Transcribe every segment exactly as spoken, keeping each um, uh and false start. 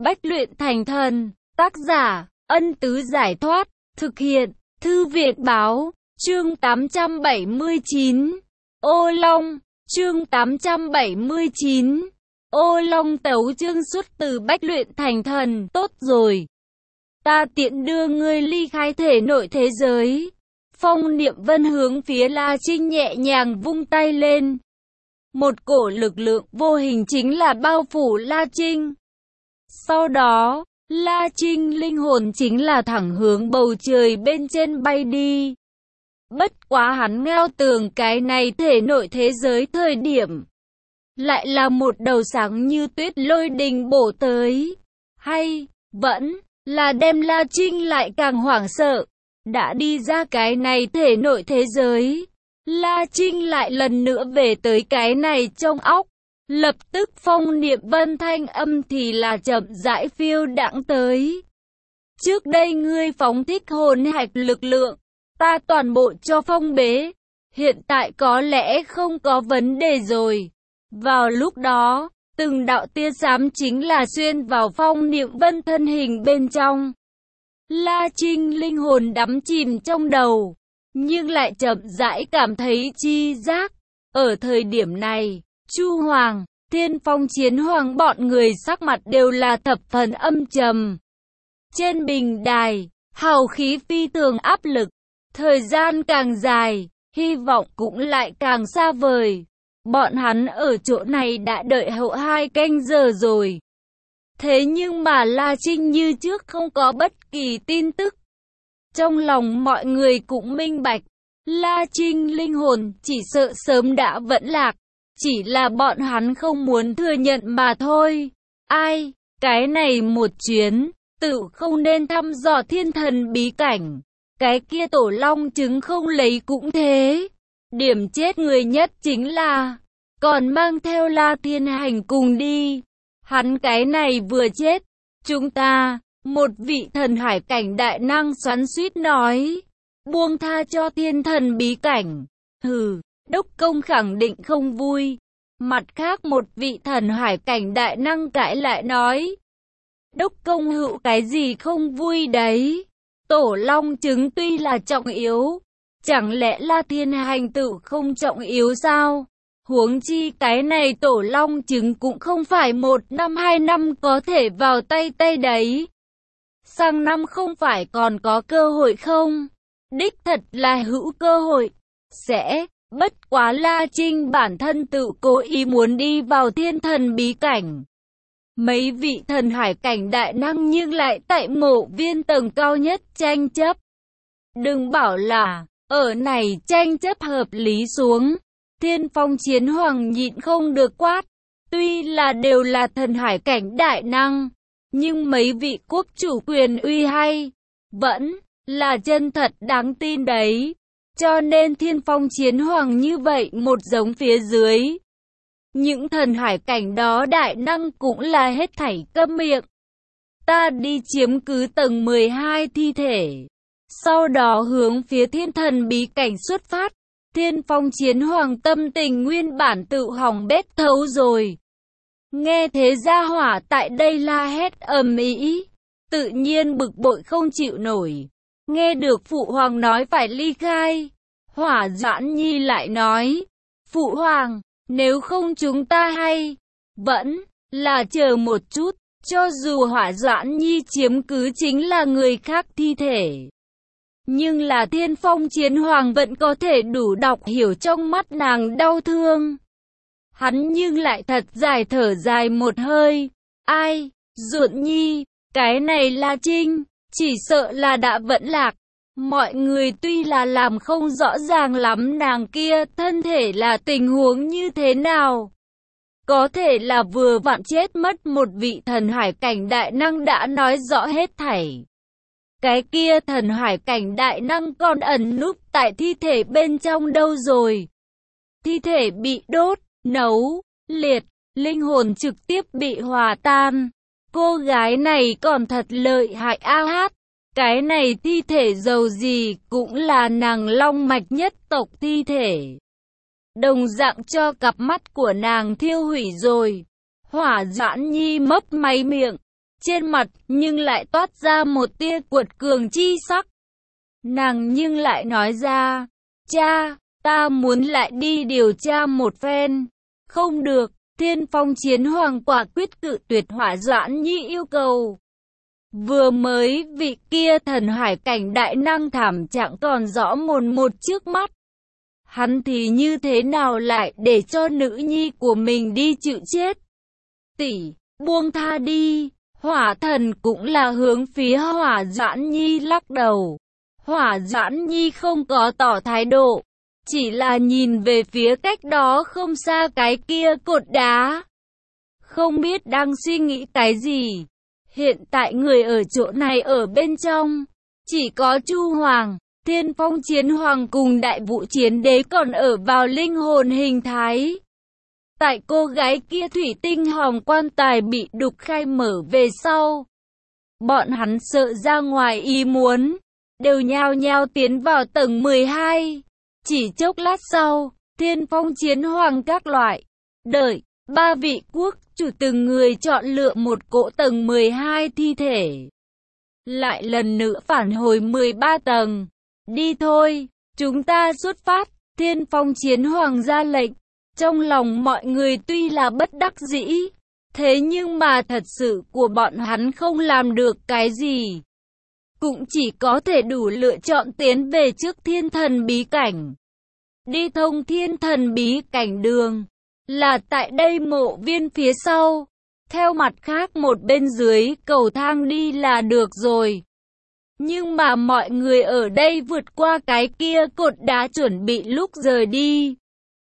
Bách luyện thành thần, tác giả, Ân Tứ Giải Thoát, thực hiện, Thư Việt Báo, chương tám trăm bảy mươi chín, Ô Long, chương tám trăm bảy mươi chín, Ô Long tấu chương xuất từ Bách luyện thành thần, tốt rồi. Ta tiện đưa ngươi ly khai thể nội thế giới. Phong Niệm Vân hướng phía La Trinh nhẹ nhàng vung tay lên. Một cổ lực lượng vô hình chính là bao phủ La Trinh. Sau đó, La Trinh linh hồn chính là thẳng hướng bầu trời bên trên bay đi. Bất quá hắn ngao tường cái này thể nội thế giới thời điểm. Lại là một đầu sáng như tuyết lôi đình bổ tới. Hay, vẫn là đem La Trinh lại càng hoảng sợ. Đã đi ra cái này thể nội thế giới. La Trinh lại lần nữa về tới cái này trong óc. Lập tức Phong Niệm Vân thanh âm thì là chậm rãi phiêu đãng tới. Trước đây ngươi phóng thích hồn hạch lực lượng, ta toàn bộ cho phong bế. Hiện tại có lẽ không có vấn đề rồi. Vào lúc đó, từng đạo tia xám chính là xuyên vào Phong Niệm Vân thân hình bên trong. La Trinh linh hồn đắm chìm trong đầu, nhưng lại chậm rãi cảm thấy chi giác. Ở thời điểm này, Chu Hoàng, Thiên Phong Chiến Hoàng bọn người sắc mặt đều là thập phần âm trầm. Trên bình đài, hào khí phi thường áp lực, thời gian càng dài, hy vọng cũng lại càng xa vời. Bọn hắn ở chỗ này đã đợi hậu hai canh giờ rồi. Thế nhưng mà La Trinh như trước không có bất kỳ tin tức. Trong lòng mọi người cũng minh bạch, La Trinh linh hồn chỉ sợ sớm đã vẫn lạc. Chỉ là bọn hắn không muốn thừa nhận mà thôi. Ai, cái này một chuyến, tự không nên thăm dò thiên thần bí cảnh. Cái kia tổ long trứng không lấy cũng thế. Điểm chết người nhất chính là, còn mang theo La Thiên Hành cùng đi. Hắn cái này vừa chết, chúng ta, một vị thần hải cảnh đại năng xoắn xuýt nói, buông tha cho thiên thần bí cảnh. Hừ, Đốc Công khẳng định không vui. Mặt khác một vị thần hải cảnh đại năng cãi lại nói, Đốc Công hữu cái gì không vui đấy. Tổ long trứng tuy là trọng yếu, chẳng lẽ La Thiên Hành tự không trọng yếu sao? Huống chi cái này tổ long trứng cũng không phải một năm hai năm có thể vào tay tay đấy. Sang năm không phải còn có cơ hội không? Đích thật là hữu cơ hội. Sẽ, bất quá La Trinh bản thân tự cố ý muốn đi vào thiên thần bí cảnh. Mấy vị thần hải cảnh đại năng nhưng lại tại mộ viên tầng cao nhất tranh chấp. Đừng bảo là, ở này tranh chấp hợp lý xuống. Thiên Phong Chiến Hoàng nhịn không được quát. Tuy là đều là thần hải cảnh đại năng, nhưng mấy vị quốc chủ quyền uy hay, vẫn là chân thật đáng tin đấy. Cho nên Thiên Phong Chiến Hoàng như vậy một giống phía dưới. Những thần hải cảnh đó đại năng cũng là hết thảy câm miệng. Ta đi chiếm cứ tầng mười hai thi thể. Sau đó hướng phía thiên thần bí cảnh xuất phát. Thiên Phong Chiến Hoàng tâm tình nguyên bản tự hỏng bét thấu rồi. Nghe thế gia hỏa tại đây la hét ầm ĩ, tự nhiên bực bội không chịu nổi. Nghe được Phụ Hoàng nói phải ly khai, Hỏa Doãn Nhi lại nói, Phụ Hoàng, nếu không chúng ta hay, vẫn là chờ một chút, cho dù Hỏa Doãn Nhi chiếm cứ chính là người khác thi thể. Nhưng là Thiên Phong Chiến Hoàng vẫn có thể đủ đọc hiểu trong mắt nàng đau thương. Hắn nhưng lại thật dài thở dài một hơi. Ai, Duộn Nhi, cái này La Trinh, chỉ sợ là đã vẫn lạc. Mọi người tuy là làm không rõ ràng lắm nàng kia thân thể là tình huống như thế nào. Có thể là vừa vặn chết mất một vị thần hải cảnh đại năng đã nói rõ hết thảy. Cái kia thần hải cảnh đại năng còn ẩn núp tại thi thể bên trong đâu rồi. Thi thể bị đốt, nấu, liệt, linh hồn trực tiếp bị hòa tan. Cô gái này còn thật lợi hại a hát. Cái này thi thể dầu gì cũng là nàng long mạch nhất tộc thi thể. Đồng dạng cho cặp mắt của nàng thiêu hủy rồi. Hỏa Doãn Nhi mấp máy miệng. trên mặt nhưng lại toát ra một tia cuột cường chi sắc. Nàng nhưng lại nói ra, cha, ta muốn lại đi điều tra một phen. Không được, Thiên Phong Chiến Hoàng quả quyết cự tuyệt Hỏa Doãn Nhi yêu cầu. Vừa mới vị kia thần hải cảnh đại năng thảm trạng còn rõ mồn một trước mắt. Hắn thì như thế nào lại để cho nữ nhi của mình đi chịu chết? Tỷ, buông tha đi. Hỏa thần cũng là hướng phía Hỏa Doãn Nhi lắc đầu. Hỏa Doãn Nhi không có tỏ thái độ, chỉ là nhìn về phía cách đó không xa cái kia cột đá. Không biết đang suy nghĩ cái gì. Hiện tại người ở chỗ này ở bên trong, chỉ có Chu Hoàng, Thiên Phong Chiến Hoàng cùng Đại Vũ Chiến Đế còn ở vào linh hồn hình thái. Tại cô gái kia thủy tinh hồng quan tài bị đục khai mở về sau, bọn hắn sợ ra ngoài ý muốn, đều nhao nhao tiến vào tầng mười hai. Chỉ chốc lát sau, Thiên Phong Chiến Hoàng các loại, đợi, ba vị quốc chủ từng người chọn lựa một cỗ tầng mười hai thi thể. Lại lần nữa phản hồi mười ba tầng. Đi thôi, chúng ta xuất phát. Thiên Phong Chiến Hoàng ra lệnh. Trong lòng mọi người tuy là bất đắc dĩ, thế nhưng mà thật sự của bọn hắn không làm được cái gì. Cũng chỉ có thể đủ lựa chọn tiến về trước thiên thần bí cảnh. Đi thông thiên thần bí cảnh đường, là tại đây mộ viên phía sau. Theo mặt khác một bên dưới cầu thang đi là được rồi. Nhưng mà mọi người ở đây vượt qua cái kia cột đá chuẩn bị lúc rời đi.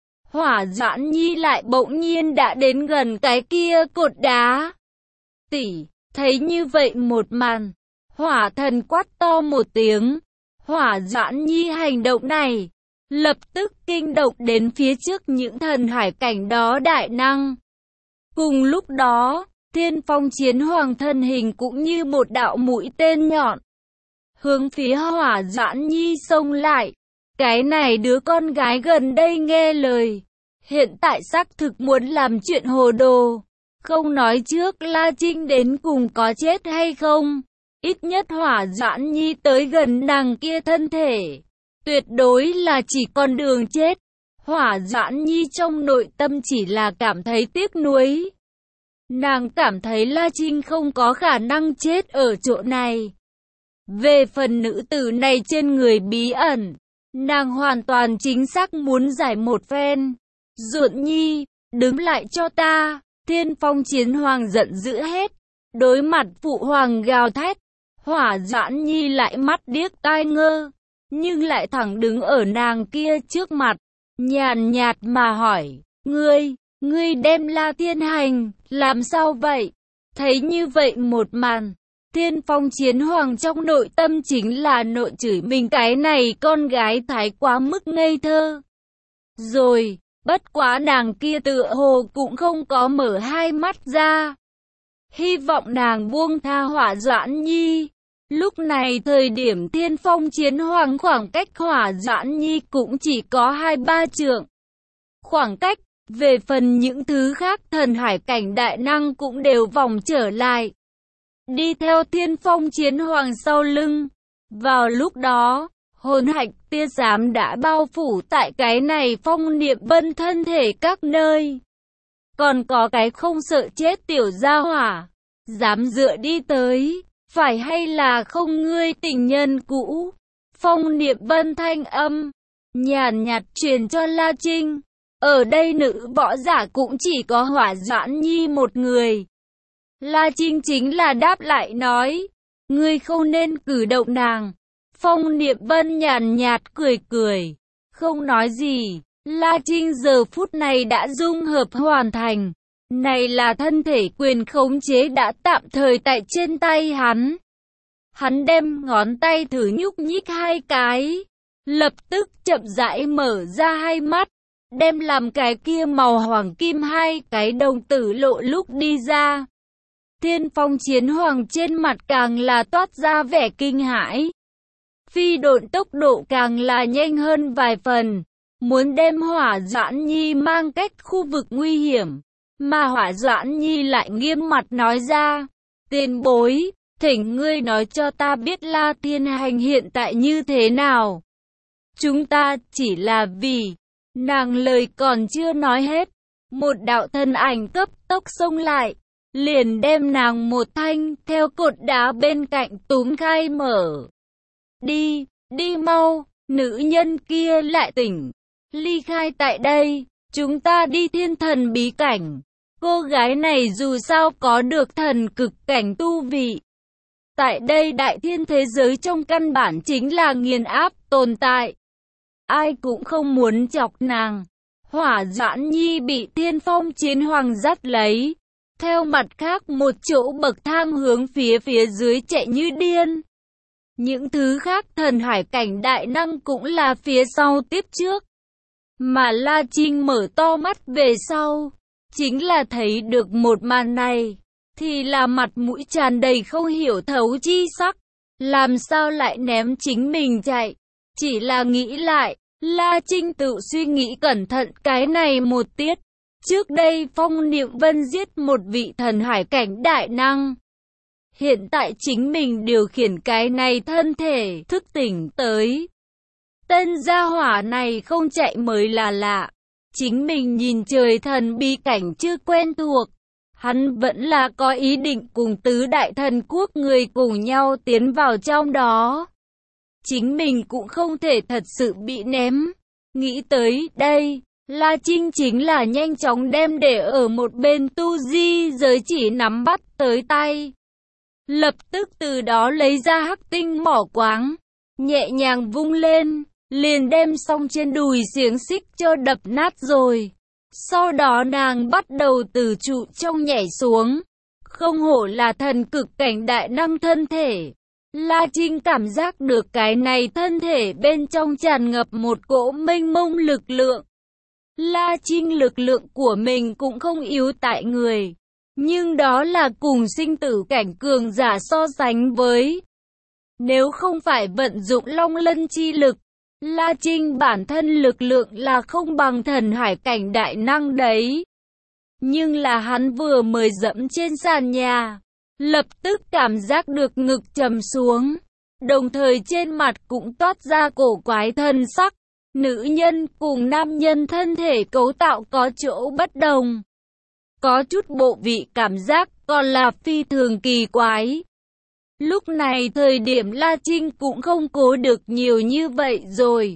Hỏa Doãn Nhi lại bỗng nhiên đã đến gần cái kia cột đá. Tỷ, thấy như vậy một màn, Hỏa thần quát to một tiếng. Hỏa Doãn Nhi hành động này lập tức kinh động đến phía trước những thần hải cảnh đó đại năng. Cùng lúc đó, Thiên Phong Chiến Hoàng thân hình cũng như một đạo mũi tên nhọn, hướng phía Hỏa Doãn Nhi xông lại. Cái này đứa con gái gần đây nghe lời, hiện tại xác thực muốn làm chuyện hồ đồ. Không nói trước La Trinh đến cùng có chết hay không, ít nhất Hỏa Doãn Nhi tới gần nàng kia thân thể, tuyệt đối là chỉ con đường chết. Hỏa Doãn Nhi trong nội tâm chỉ là cảm thấy tiếc nuối. Nàng cảm thấy La Trinh không có khả năng chết ở chỗ này. Về phần nữ tử này trên người bí ẩn, nàng hoàn toàn chính xác muốn giải một phen. Ruộn Nhi, đứng lại cho ta. Thiên Phong Chiến Hoàng giận dữ hết. Đối mặt phụ hoàng gào thét, Hỏa Doãn Nhi lại mắt điếc tai ngơ, nhưng lại thẳng đứng ở nàng kia trước mặt, nhàn nhạt mà hỏi, ngươi, ngươi đem La Thiên Hành, làm sao vậy? Thấy như vậy một màn, Thiên Phong Chiến Hoàng trong nội tâm chính là nội chửi mình cái này con gái thái quá mức ngây thơ. Rồi, bất quá nàng kia tựa hồ cũng không có mở hai mắt ra. Hy vọng nàng buông tha Hỏa Doãn Nhi. Lúc này thời điểm Thiên Phong Chiến Hoàng khoảng cách Hỏa Doãn Nhi cũng chỉ có hai ba trượng. Khoảng cách, về phần những thứ khác thần hải cảnh đại năng cũng đều vòng trở lại. Đi theo Thiên Phong Chiến Hoàng sau lưng. Vào lúc đó, hồn hạch tia giám đã bao phủ tại cái này Phong Niệm Vân thân thể các nơi. Còn có cái không sợ chết tiểu gia hỏa, dám dựa đi tới, phải hay là không ngươi tình nhân cũ? Phong Niệm Vân thanh âm nhàn nhạt truyền cho La Trinh. Ở đây nữ võ giả cũng chỉ có Hỏa Doãn Nhi một người. La Trinh chính là đáp lại nói, ngươi không nên cử động nàng. Phong Niệm Vân nhàn nhạt cười cười, không nói gì. La Trinh giờ phút này đã dung hợp hoàn thành. Này là thân thể quyền khống chế đã tạm thời tại trên tay hắn. Hắn đem ngón tay thử nhúc nhích hai cái, lập tức chậm rãi mở ra hai mắt, đem làm cái kia màu hoàng kim hai cái đồng tử lộ lúc đi ra. Thiên Phong Chiến Hoàng trên mặt càng là toát ra vẻ kinh hãi. Phi độn tốc độ càng là nhanh hơn vài phần, muốn đem Hỏa Doãn Nhi mang cách khu vực nguy hiểm. Mà Hỏa Doãn Nhi lại nghiêm mặt nói ra, Tiền bối, thỉnh ngươi nói cho ta biết La Thiên Hành hiện tại như thế nào. Chúng ta chỉ là vì... Nàng lời còn chưa nói hết, một đạo thân ảnh cấp tốc xông lại, liền đem nàng một thanh theo cột đá bên cạnh túm khai mở. Đi, đi mau, nữ nhân kia lại tỉnh. Ly khai tại đây, chúng ta đi thiên thần bí cảnh. Cô gái này dù sao có được thần cực cảnh tu vị. Tại đây đại thiên thế giới trong căn bản chính là nghiền áp tồn tại. Ai cũng không muốn chọc nàng. Hỏa Doãn Nhi bị Thiên Phong Chiến Hoàng dắt lấy. Theo mặt khác một chỗ bậc thang hướng phía phía dưới chạy như điên. Những thứ khác thần hải cảnh đại năng cũng là phía sau tiếp trước. Mà La Trinh mở to mắt về sau, chính là thấy được một màn này, thì là mặt mũi tràn đầy không hiểu thấu chi sắc. Làm sao lại ném chính mình chạy? Chỉ là nghĩ lại, La Trinh tự suy nghĩ cẩn thận cái này một tiết. Trước đây Phong Niệm Vân giết một vị thần hải cảnh đại năng. Hiện tại chính mình điều khiển cái này thân thể thức tỉnh tới. Tên gia hỏa này không chạy mới là lạ. Chính mình nhìn trời thần bí cảnh chưa quen thuộc. Hắn vẫn là có ý định cùng tứ đại thần quốc người cùng nhau tiến vào trong đó. Chính mình cũng không thể thật sự bị ném. Nghĩ tới đây, La Trinh chính là nhanh chóng đem để ở một bên tu di giới chỉ nắm bắt tới tay. Lập tức từ đó lấy ra hắc tinh mỏ quáng, nhẹ nhàng vung lên, liền đem xong trên đùi xiềng xích cho đập nát rồi. Sau đó nàng bắt đầu từ trụ trong nhảy xuống. Không hổ là thần cực cảnh đại năng thân thể. La Trinh cảm giác được cái này thân thể bên trong tràn ngập một cỗ mênh mông lực lượng. La Trinh lực lượng của mình cũng không yếu tại người. Nhưng đó là cùng sinh tử cảnh cường giả so sánh với. Nếu không phải vận dụng long lân chi lực, La Trinh bản thân lực lượng là không bằng thần hải cảnh đại năng đấy. Nhưng là hắn vừa mới dẫm trên sàn nhà, lập tức cảm giác được ngực trầm xuống. Đồng thời trên mặt cũng toát ra cổ quái thân sắc. Nữ nhân cùng nam nhân thân thể cấu tạo có chỗ bất đồng. Có chút bộ vị cảm giác còn là phi thường kỳ quái. Lúc này thời điểm La Trinh cũng không cố được nhiều như vậy rồi.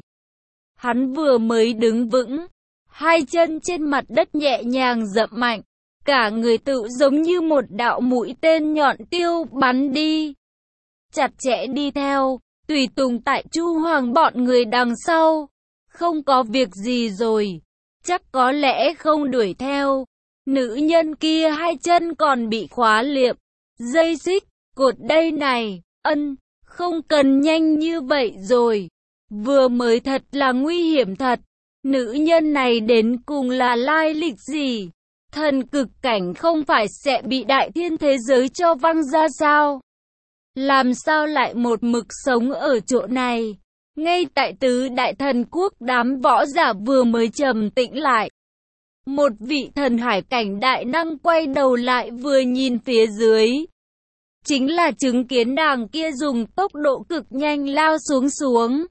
Hắn vừa mới đứng vững, hai chân trên mặt đất nhẹ nhàng dậm mạnh. Cả người tự giống như một đạo mũi tên nhọn tiêu bắn đi. Chặt chẽ đi theo, tùy tùng tại Chu Hoàng bọn người đằng sau. Không có việc gì rồi, chắc có lẽ không đuổi theo. Nữ nhân kia hai chân còn bị khóa liệm, dây xích, cột đây này, ân, không cần nhanh như vậy rồi. Vừa mới thật là nguy hiểm thật, nữ nhân này đến cùng là lai lịch gì? Thần cực cảnh không phải sẽ bị đại thiên thế giới cho văng ra sao? Làm sao lại một mực sống ở chỗ này? Ngay tại tứ đại thần quốc đám võ giả vừa mới trầm tĩnh lại. Một vị thần hải cảnh đại năng quay đầu lại vừa nhìn phía dưới. Chính là chứng kiến nàng kia dùng tốc độ cực nhanh lao xuống xuống.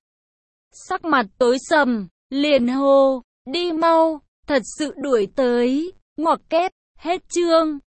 Sắc mặt tối sầm, liền hô, đi mau, thật sự đuổi tới, ngoặc kép, hết chương.